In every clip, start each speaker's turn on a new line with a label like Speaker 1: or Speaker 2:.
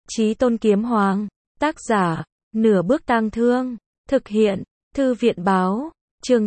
Speaker 1: Chí Tôn Kiếm Hoàng. Tác giả, Nửa Bước Tang Thương. Thực hiện, Thư viện báo. Chương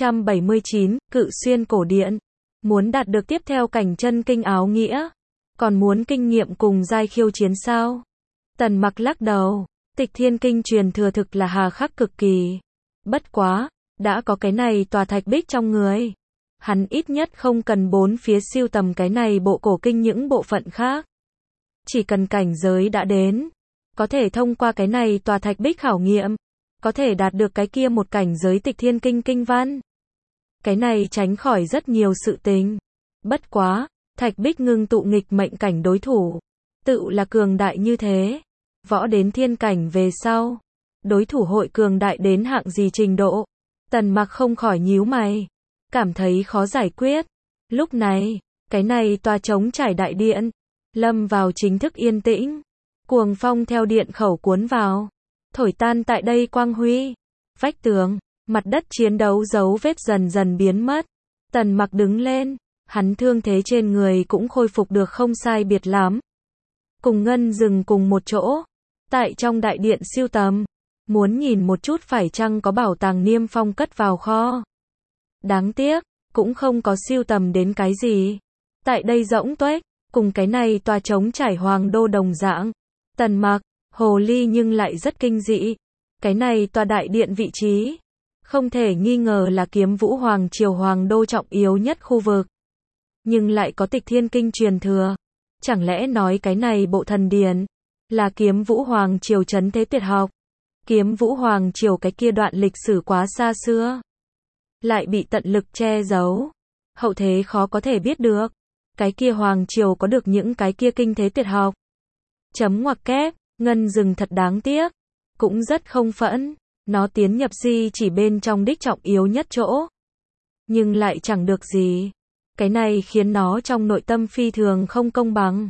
Speaker 1: 879, Cự Xuyên Cổ Điện. Muốn đạt được tiếp theo cảnh chân kinh áo nghĩa. Còn muốn kinh nghiệm cùng giai khiêu chiến sao? Tần Mặc lắc đầu. Tịch Thiên Kinh truyền thừa thực là hà khắc cực kỳ. Bất quá, đã có cái này tòa thạch bích trong người. Hắn ít nhất không cần bốn phía siêu tầm cái này bộ cổ kinh những bộ phận khác. Chỉ cần cảnh giới đã đến, có thể thông qua cái này tòa thạch bích khảo nghiệm, có thể đạt được cái kia một cảnh giới Tịch Thiên Kinh kinh văn. Cái này tránh khỏi rất nhiều sự tình. Bất quá, thạch bích ngưng tụ nghịch mệnh cảnh đối thủ, tự là cường đại như thế. Võ đến thiên cảnh về sau, đối thủ hội cường đại đến hạng gì trình độ? Tần Mặc không khỏi nhíu mày, cảm thấy khó giải quyết. Lúc này, cái này tòa trống trải đại điện lâm vào chính thức yên tĩnh. Cuồng phong theo điện khẩu cuốn vào, thổi tan tại đây quang huy. Vách tường, mặt đất chiến đấu dấu vết dần dần biến mất. Tần Mặc đứng lên, hắn thương thế trên người cũng khôi phục được không sai biệt lắm. Cùng Ngân dừng cùng một chỗ, tại trong đại điện siêu tầm, muốn nhìn một chút phải chăng có bảo tàng Niêm Phong cất vào kho. Đáng tiếc, cũng không có siêu tầm đến cái gì. Tại đây rỗng tuếch, cùng cái này tòa trống trải hoàng đô đồng dạng. Tần Mặc, hồ ly nhưng lại rất kinh dị. Cái này tòa đại điện vị trí, không thể nghi ngờ là Kiếm Vũ Hoàng triều hoàng đô trọng yếu nhất khu vực. Nhưng lại có Tịch Thiên Kinh truyền thừa. Chẳng lẽ nói cái này bộ thần điển là Kiếm Vũ Hoàng triều trấn thế tuyệt học? Kiếm Vũ Hoàng triều cái kia đoạn lịch sử quá xa xưa, lại bị tận lực che giấu. Hậu thế khó có thể biết được, cái kia Hoàng triều có được những cái kia kinh thế tuyệt học. Chấm ngoặc kép, Ngân dừng thật đáng tiếc, cũng rất không phẫn. Nó tiến nhập di chỉ bên trong đích trọng yếu nhất chỗ, nhưng lại chẳng được gì. Cái này khiến nó trong nội tâm phi thường không công bằng.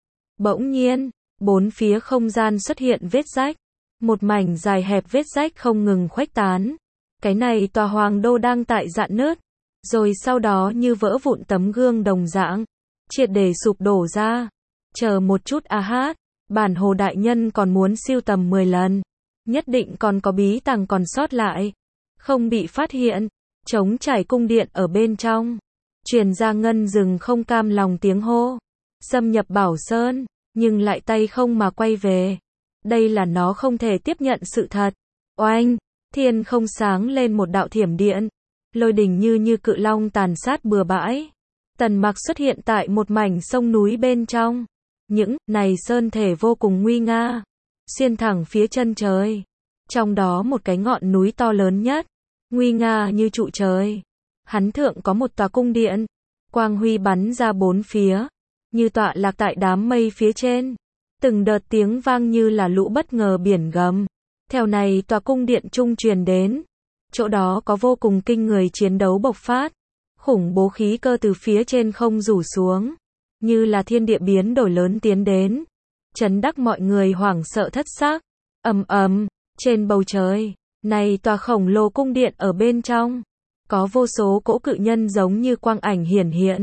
Speaker 1: Bỗng nhiên, bốn phía không gian xuất hiện vết rách. Một mảnh dài hẹp vết rách không ngừng khuếch tán. Cái này tòa hoàng đô đang tại rạn nứt, rồi sau đó như vỡ vụn tấm gương đồng dạng, triệt để sụp đổ ra. Chờ một chút a hát, bản hồ đại nhân còn muốn siêu tầm 10 lần. Nhất định còn có bí tàng còn sót lại, không bị phát hiện. Trống trải cung điện ở bên trong, truyền ra Ngân dừng không cam lòng tiếng hô. Xâm nhập Bảo Sơn, nhưng lại tay không mà quay về. Đây là nó không thể tiếp nhận sự thật. Oanh, thiên không sáng lên một đạo thiểm điện. Lôi đình như cự long tàn sát bừa bãi. Tần Mặc xuất hiện tại một mảnh sông núi bên trong. Những này sơn thể vô cùng nguy nga, xuyên thẳng phía chân trời. Trong đó một cái ngọn núi to lớn nhất, nguy nga như trụ trời. Hắn thượng có một tòa cung điện, quang huy bắn ra bốn phía, như tọa lạc tại đám mây phía trên. Từng đợt tiếng vang như là lũ bất ngờ biển gầm, theo này tòa cung điện trung truyền đến. Chỗ đó có vô cùng kinh người chiến đấu bộc phát, khủng bố khí cơ từ phía trên không rủ xuống, như là thiên địa biến đổi lớn tiến đến, chấn đắc mọi người hoảng sợ thất xác. Ầm ầm, trên bầu trời, này tòa khổng lồ cung điện ở bên trong, có vô số cỗ cự nhân giống như quang ảnh hiển hiện.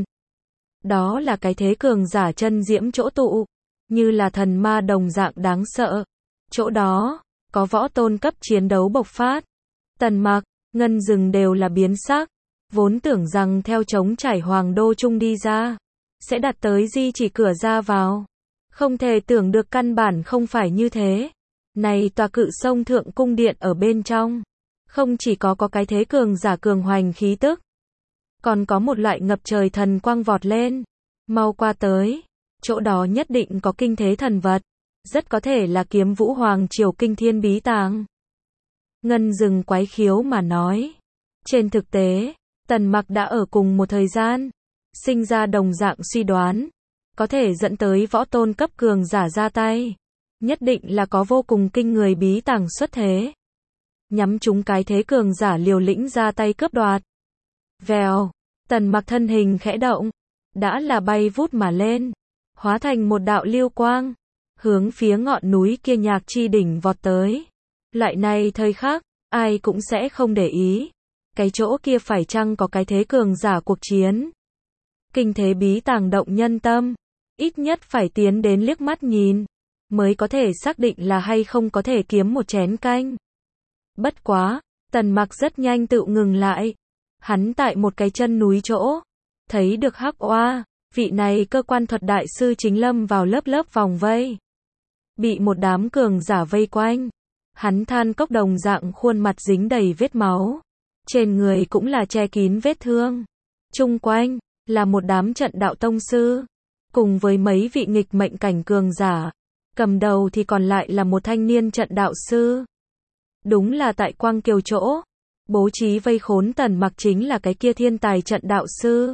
Speaker 1: Đó là cái thế cường giả chân diễm chỗ tụ, như là thần ma đồng dạng đáng sợ. Chỗ đó, có võ tôn cấp chiến đấu bộc phát. Tần Mặc, Ngân dừng đều là biến sắc, vốn tưởng rằng theo trống trải hoàng đô trung đi ra, sẽ đạt tới di chỉ cửa ra vào. Không thể tưởng được căn bản không phải như thế. Này tòa cự sông thượng cung điện ở bên trong, không chỉ có cái thế cường giả cường hoành khí tức, còn có một loại ngập trời thần quang vọt lên. Mau qua tới, chỗ đó nhất định có kinh thế thần vật, rất có thể là Kiếm Vũ Hoàng triều kinh thiên bí tàng. Ngân dừng quái khiếu mà nói. Trên thực tế, Tần Mặc đã ở cùng một thời gian, sinh ra đồng dạng suy đoán, có thể dẫn tới võ tôn cấp cường giả ra tay, nhất định là có vô cùng kinh người bí tàng xuất thế, nhắm chúng cái thế cường giả liều lĩnh ra tay cướp đoạt. Vèo, Tần Mặc thân hình khẽ động, đã là bay vút mà lên, hóa thành một đạo lưu quang, hướng phía ngọn núi kia Nhạc Chi đỉnh vọt tới. Loại này thời khắc, ai cũng sẽ không để ý, cái chỗ kia phải chăng có cái thế cường giả cuộc chiến. Kinh thế bí tàng động nhân tâm, ít nhất phải tiến đến liếc mắt nhìn. mới có thể xác định là hay không có thể kiếm một chén canh. Bất quá, Tần Mặc rất nhanh tự ngừng lại. Hắn tại một cái chân núi chỗ, thấy được Hắc Oa, vị này cơ quan thuật đại sư chính lâm vào lớp lớp vòng vây. Bị một đám cường giả vây quanh. Hắn than cốc đồng dạng khuôn mặt dính đầy vết máu. Trên người cũng là che kín vết thương. Chung quanh, là một đám trận đạo tông sư. Cùng với mấy vị nghịch mệnh cảnh cường giả. Cầm đầu thì còn lại là một thanh niên trận đạo sư. Đúng là tại Quang Kiều chỗ. Bố trí vây khốn Tần Mặc chính là cái kia thiên tài trận đạo sư.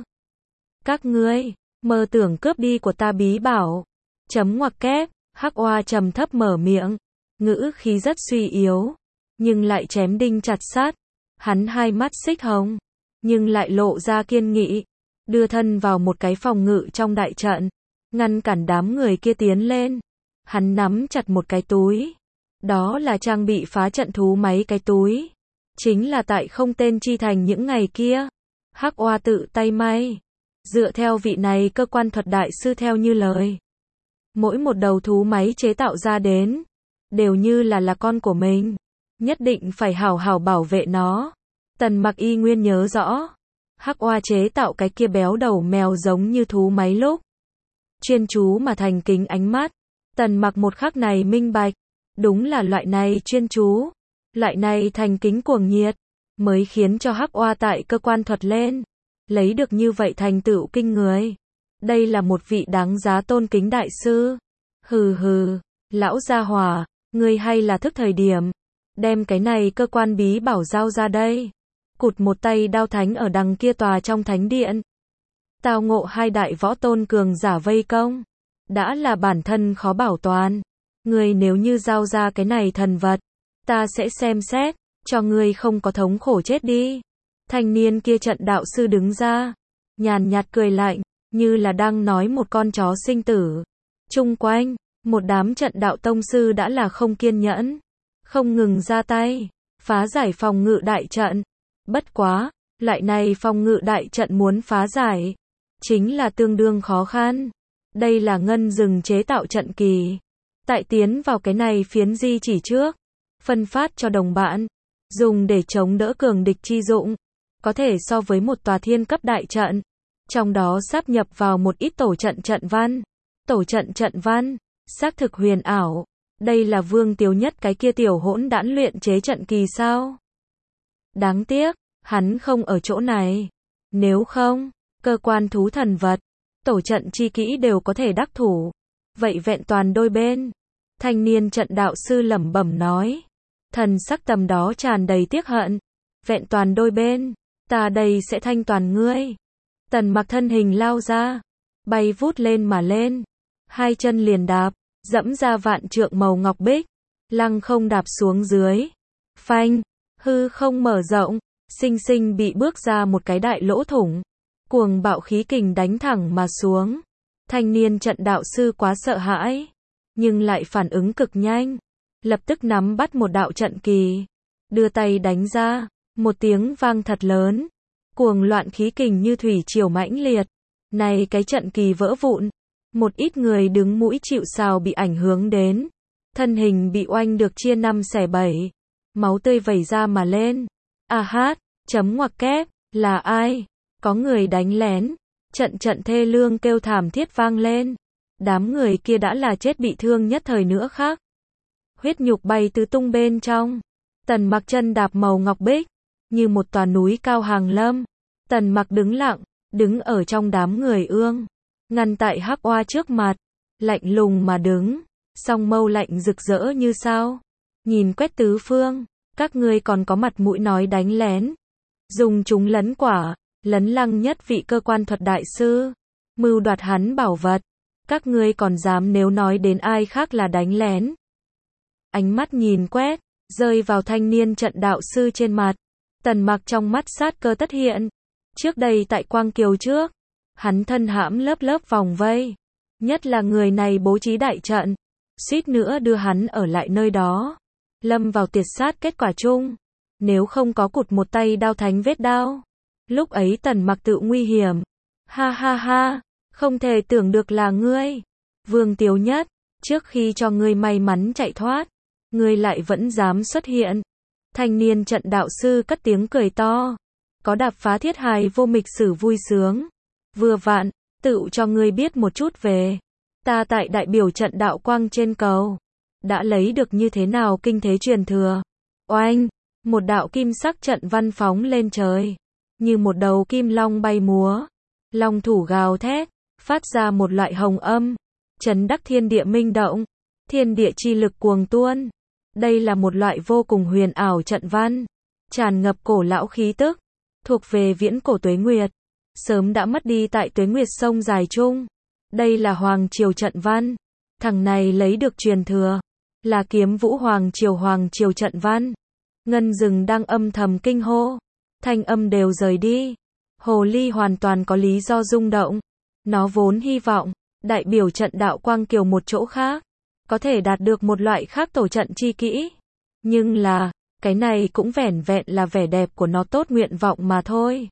Speaker 1: Các ngươi, mơ tưởng cướp đi của ta bí bảo. Chấm ngoặc kép, Hắc Oa trầm thấp mở miệng. Ngữ khí rất suy yếu. Nhưng lại chém đinh chặt sắt. Hắn hai mắt xích hồng. Nhưng lại lộ ra kiên nghị. Đưa thân vào một cái phòng ngự trong đại trận. Ngăn cản đám người kia tiến lên. Hắn nắm chặt một cái túi. Đó là trang bị phá trận thú máy cái túi. Chính là tại không tên chi thành những ngày kia. Hắc Oa tự tay may. Dựa theo vị này cơ quan thuật đại sư theo như lời. Mỗi một đầu thú máy chế tạo ra đến. Đều như là con của mình. Nhất định phải hảo hảo bảo vệ nó. Tần Mặc y nguyên nhớ rõ. Hắc Oa chế tạo cái kia béo đầu mèo giống như thú máy lúc. Chuyên chú mà thành kính ánh mắt. Tần Mặc một khắc này minh bạch. Đúng là loại này chuyên chú. Loại này thành kính cuồng nhiệt. Mới khiến cho Hắc Oa tại cơ quan thuật lên. Lấy được như vậy thành tựu kinh người. Đây là một vị đáng giá tôn kính đại sư. Hừ hừ, lão gia hỏa, ngươi hay là thức thời điểm. Đem cái này cơ quan bí bảo giao ra đây. Cụt một tay đao thánh ở đằng kia tòa trong thánh điện. Tao ngộ hai đại võ tôn cường giả vây công. Đã là bản thân khó bảo toàn. Ngươi nếu như giao ra cái này thần vật. Ta sẽ xem xét, cho ngươi không có thống khổ chết đi. Thanh niên kia trận đạo sư đứng ra. Nhàn nhạt cười lạnh, như là đang nói một con chó sinh tử. Chung quanh, một đám trận đạo tông sư đã là không kiên nhẫn. Không ngừng ra tay, phá giải phòng ngự đại trận. Bất quá, loại này phòng ngự đại trận muốn phá giải. Chính là tương đương khó khăn. Đây là ngân rừng chế tạo trận kỳ. Tại tiến vào cái này phiến di chỉ trước. Phân phát cho đồng bạn. Dùng để chống đỡ cường địch chi dụng. Có thể so với một tòa thiên cấp đại trận. Trong đó sáp nhập vào một ít tổ trận trận văn. Tổ trận trận văn, xác thực huyền ảo. Đây là Vương Tiếu Nhất cái kia tiểu hỗn đản luyện chế trận kỳ sao? Đáng tiếc, hắn không ở chỗ này. Nếu không, cơ quan thú thần vật, tổ trận chi kỹ đều có thể đắc thủ. Vậy vẹn toàn đôi bên. Thanh niên trận đạo sư lẩm bẩm nói. Thần sắc tầm đó tràn đầy tiếc hận. Vẹn toàn đôi bên, ta đây sẽ thanh toàn ngươi. Tần Mặc thân hình lao ra, bay vút lên mà lên. Hai chân liền đạp, dẫm ra vạn trượng màu ngọc bích, lăng không đạp xuống dưới. Phanh, hư không mở rộng, sinh sinh bị bước ra một cái đại lỗ thủng. Cuồng bạo khí kình đánh thẳng mà xuống. Thanh niên trận đạo sư quá sợ hãi, nhưng lại phản ứng cực nhanh. Lập tức nắm bắt một đạo trận kỳ, đưa tay đánh ra, một tiếng vang thật lớn. Cuồng loạn khí kình như thủy triều mãnh liệt. Này cái trận kỳ vỡ vụn. Một ít người đứng mũi chịu sào bị ảnh hưởng đến. Thân hình bị oanh được chia 5 xẻ 7. Máu tươi vẩy ra mà lên. A hát, chấm ngoặc kép, là ai? Có người đánh lén. Trận trận thê lương kêu thảm thiết vang lên. Đám người kia đã là chết bị thương nhất thời nữa khác. Huyết nhục bay tứ tung bên trong. Tần Mặc chân đạp màu ngọc bích. Như một tòa núi cao hàng lâm. Tần Mặc đứng lặng, đứng ở trong đám người ương. Ngăn tại Hắc Oa trước mặt. Lạnh lùng mà đứng. Song mâu lạnh rực rỡ như sao. Nhìn quét tứ phương. Các ngươi còn có mặt mũi nói đánh lén. Dùng chúng lấn quả. Lấn lăng nhất vị cơ quan thuật đại sư. Mưu đoạt hắn bảo vật. Các ngươi còn dám nếu nói đến ai khác là đánh lén. Ánh mắt nhìn quét. Rơi vào thanh niên trận đạo sư trên mặt. Tần Mặc trong mắt sát cơ tất hiện. Trước đây tại Quang Kiều trước. Hắn thân hãm lớp lớp vòng vây. Nhất là người này bố trí đại trận. Suýt nữa đưa hắn ở lại nơi đó. Lâm vào tiệt sát kết quả chung. Nếu không có cụt một tay đao thánh vết đao. Lúc ấy Tần Mặc tự nguy hiểm. Ha ha ha. Không thể tưởng được là ngươi. Vương Tiếu Nhất. Trước khi cho ngươi may mắn chạy thoát, ngươi lại vẫn dám xuất hiện. Thanh niên trận đạo sư cất tiếng cười to. Có đạp phá thiết hài vô mịch sử vui sướng. Vừa vặn, tựu cho ngươi biết một chút về. Ta tại đại biểu trận đạo quang trên cầu. Đã lấy được như thế nào kinh thế truyền thừa. Oanh, một đạo kim sắc trận văn phóng lên trời. Như một đầu kim long bay múa. Long thủ gào thét, phát ra một loại hồng âm. Chấn đắc thiên địa minh động. Thiên địa chi lực cuồng tuôn. Đây là một loại vô cùng huyền ảo trận văn. Tràn ngập cổ lão khí tức. Thuộc về viễn cổ tuế nguyệt. Sớm đã mất đi tại tuế nguyệt sông dài chung. Đây là Hoàng Triều trận văn. Thằng này lấy được truyền thừa. Là Kiếm Vũ Hoàng Triều trận văn. Ngân Dừng đang âm thầm kinh hô. Thanh âm đều rời đi. Hồ ly hoàn toàn có lý do rung động. Nó vốn hy vọng, đại biểu trận đạo quang kiều một chỗ khác. Có thể đạt được một loại khác tổ trận chi kỹ. Nhưng là, cái này cũng vẻn vẹn là vẻ đẹp của nó tốt nguyện vọng mà thôi.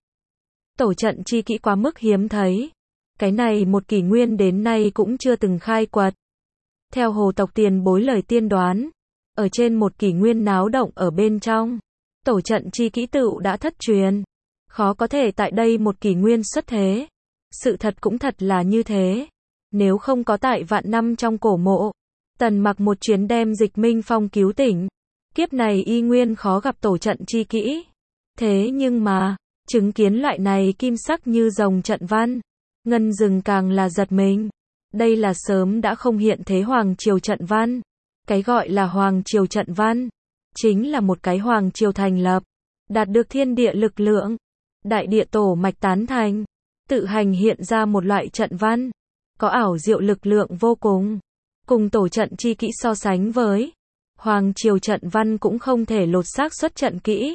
Speaker 1: Tổ trận chi kỹ quá mức hiếm thấy. Cái này một kỷ nguyên đến nay cũng chưa từng khai quật. Theo hồ tộc tiền bối lời tiên đoán, ở trên một kỷ nguyên náo động ở bên trong, tổ trận chi kỹ tựu đã thất truyền. Khó có thể tại đây một kỷ nguyên xuất thế. Sự thật cũng thật là như thế. Nếu không có tại vạn năm trong cổ mộ, Tần Mặc một chuyến đem Dịch Minh Phong cứu tỉnh, kiếp này y nguyên khó gặp tổ trận chi kỹ. Thế nhưng mà, chứng kiến loại này kim sắc như rồng trận văn, Ngân Dừng càng là giật mình. Đây là sớm đã không hiện thế Hoàng Triều trận văn. Cái gọi là Hoàng Triều trận văn, chính là một cái Hoàng Triều thành lập, đạt được thiên địa lực lượng, đại địa tổ mạch tán thành, tự hành hiện ra một loại trận văn, có ảo diệu lực lượng vô cùng. Cùng tổ trận chi kỹ so sánh với, Hoàng Triều trận văn cũng không thể lột xác xuất trận kỹ.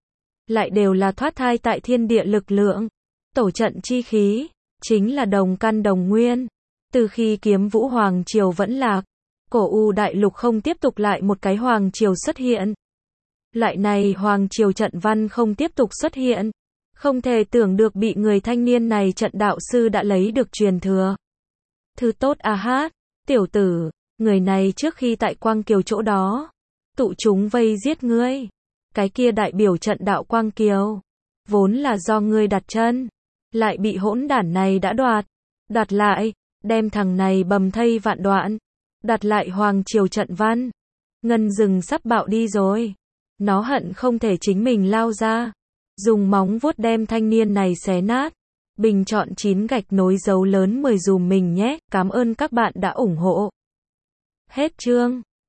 Speaker 1: Lại đều là thoát thai tại thiên địa lực lượng. Tổ trận chi khí, chính là đồng căn đồng nguyên. Từ khi Kiếm Vũ Hoàng Triều vẫn lạc, cổ U đại lục không tiếp tục lại một cái Hoàng Triều xuất hiện. Loại này Hoàng Triều trận văn không tiếp tục xuất hiện. Không thể tưởng được bị người thanh niên này trận đạo sư đã lấy được truyền thừa. Thứ tốt a hát, tiểu tử, người này trước khi tại Quang Kiều chỗ đó, tụ chúng vây giết ngươi. Cái kia đại biểu trận đạo Quang Kiều, vốn là do ngươi đặt chân, lại bị hỗn đản này đã đoạt lại, đem thằng này bầm thây vạn đoạn, đặt lại Hoàng Triều trận văn. Ngân Dừng sắp bạo đi rồi. Nó hận không thể chính mình lao ra, dùng móng vuốt đem thanh niên này xé nát. Bình chọn 9 gạch nối dấu lớn 10 dùm mình nhé. Cảm ơn các bạn đã ủng hộ. Hết chương.